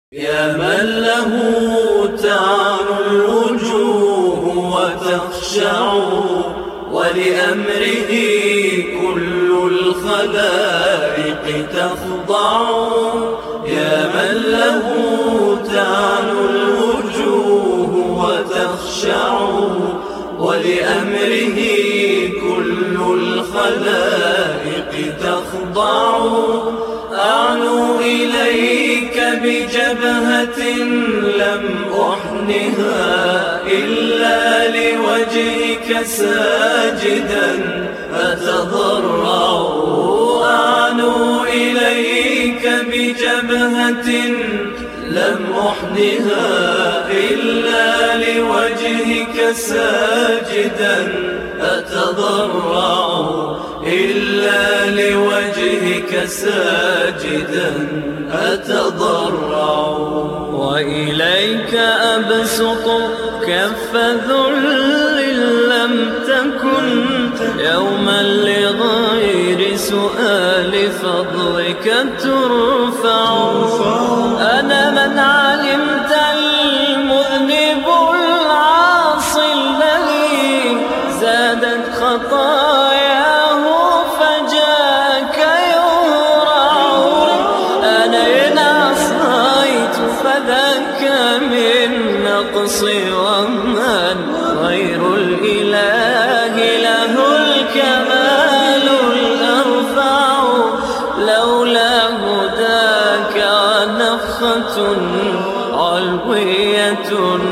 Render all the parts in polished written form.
يا من له تعالو الوجوه وتخشع ولأمره كل الخلائق تخضع. يا من له تعالو الوجوه وتخشع ولأمره كل الخلائق تخضع. أعلو إليك بجبهة لم أحنها إلا لوجهك ساجدا أتضرع. أعلو إليك بجبهة لم أحنها إلا لوجهك ساجدا أتضرع. إلا لوجهك ساجدا أتضرع. وإليك أبسط كف ذل لم تكن يوما لغير سؤال فضلك ترفع. أنا من علمت المذنب العاصي الذي زادت خطاياه فجاك يهرع. أنا إن عصيت فذاك من نقصي ومن غير الإله له الكمال الأرفع. لولا هداك نفخة علوية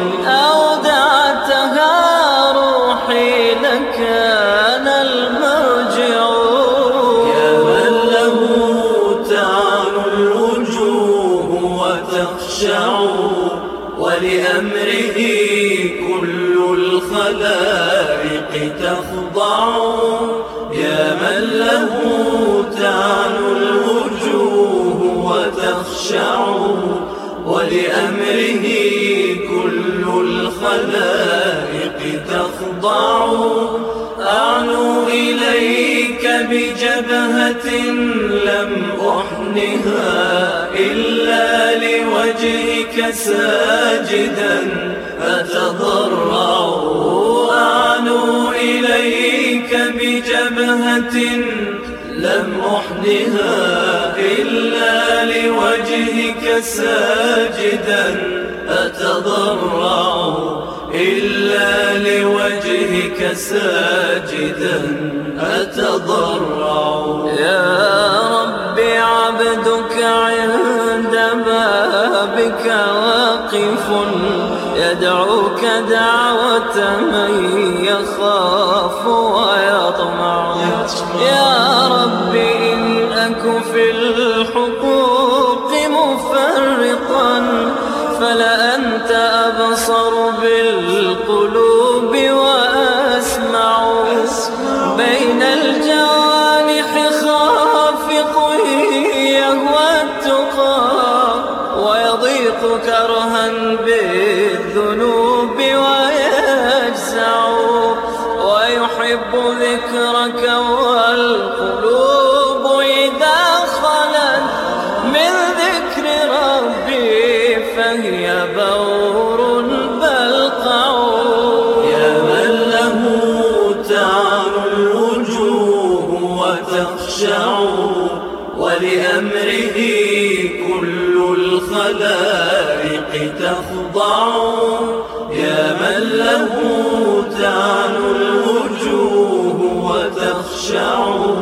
أودعتها روحي لكان المرجع. يا من له تعالو الوجوه وتخشع ولأمره كل الخلائق تخضع. يا من له تعالو الوجوه وتخشع ولأمره كل الخلائق تخضع. أعلو إليك بجبهة لم أحنها إلا لوجهك ساجدا أتضرع. أعلو إليك بجبهة لم أحنها إلا لوجهك ساجدا أتضرع. إلا لوجهك ساجدا أتضرع. يا رب عبدك عند بابك واقف يدعوك دعوة من يخاف ويطمع. يا رب إن أك في الحقوق مفرطا فلأنت أبصر بالقلوب وأسمع. بين الجوانح خافق يهوى التقى ويضيق كرها بالذنوب ويجزع. ويحب ذكرك والقلوب إذا خلت من ذكر ربي فهي بور بلقع. يا من له تعالو الوجوه وتخشع ولأمره كل الخلائق تخضع. يا من له تعالو الوجوه وتخشع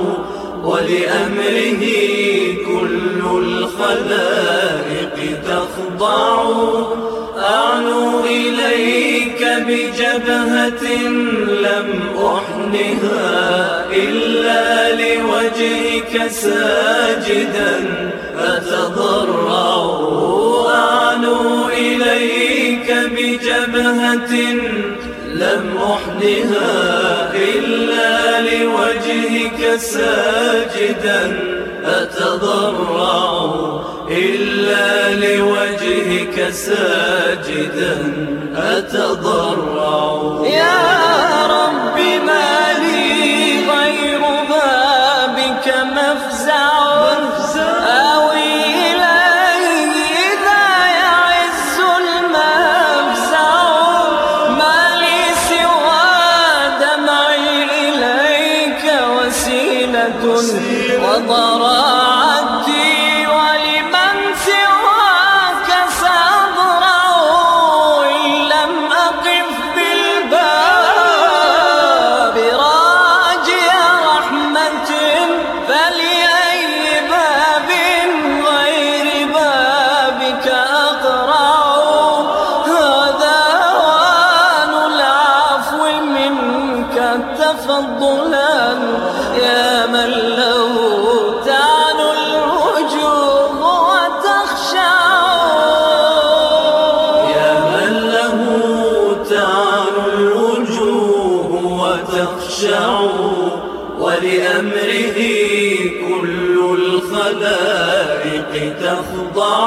ولأمره كل الخلائق تخضع. أعلو إليك بجبهة لم أحنها إلا لوجهك ساجدا أتضرع. أعلو إليك بجبهة لم أحنها إلا لوجهك ساجدا أتضرع. إلا لوجهك ساجدا أتضرع. يا رب ما لي غير بابك مفزع أوي إليه إذا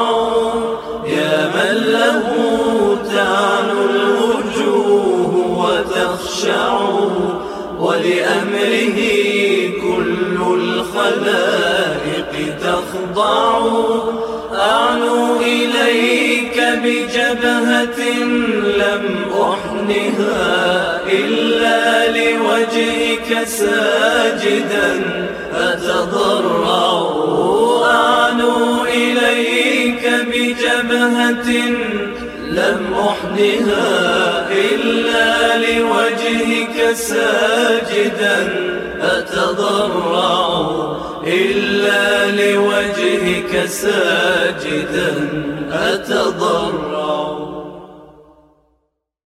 يا من له تعلو الوجوه وتخشع ولأمره كل الخلائق تخضع أعلو إليك بجبهة لم أحنها إلا لوجهك ساجدا أتضرع أعلو إليك بجبهة لم أحنها إلا لوجهك ساجدا أتضرع إلا لوجهك ساجدا أتضرع.